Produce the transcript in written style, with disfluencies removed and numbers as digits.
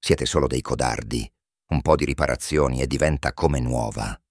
Siete solo dei codardi. Un po' di riparazioni e diventa come nuova.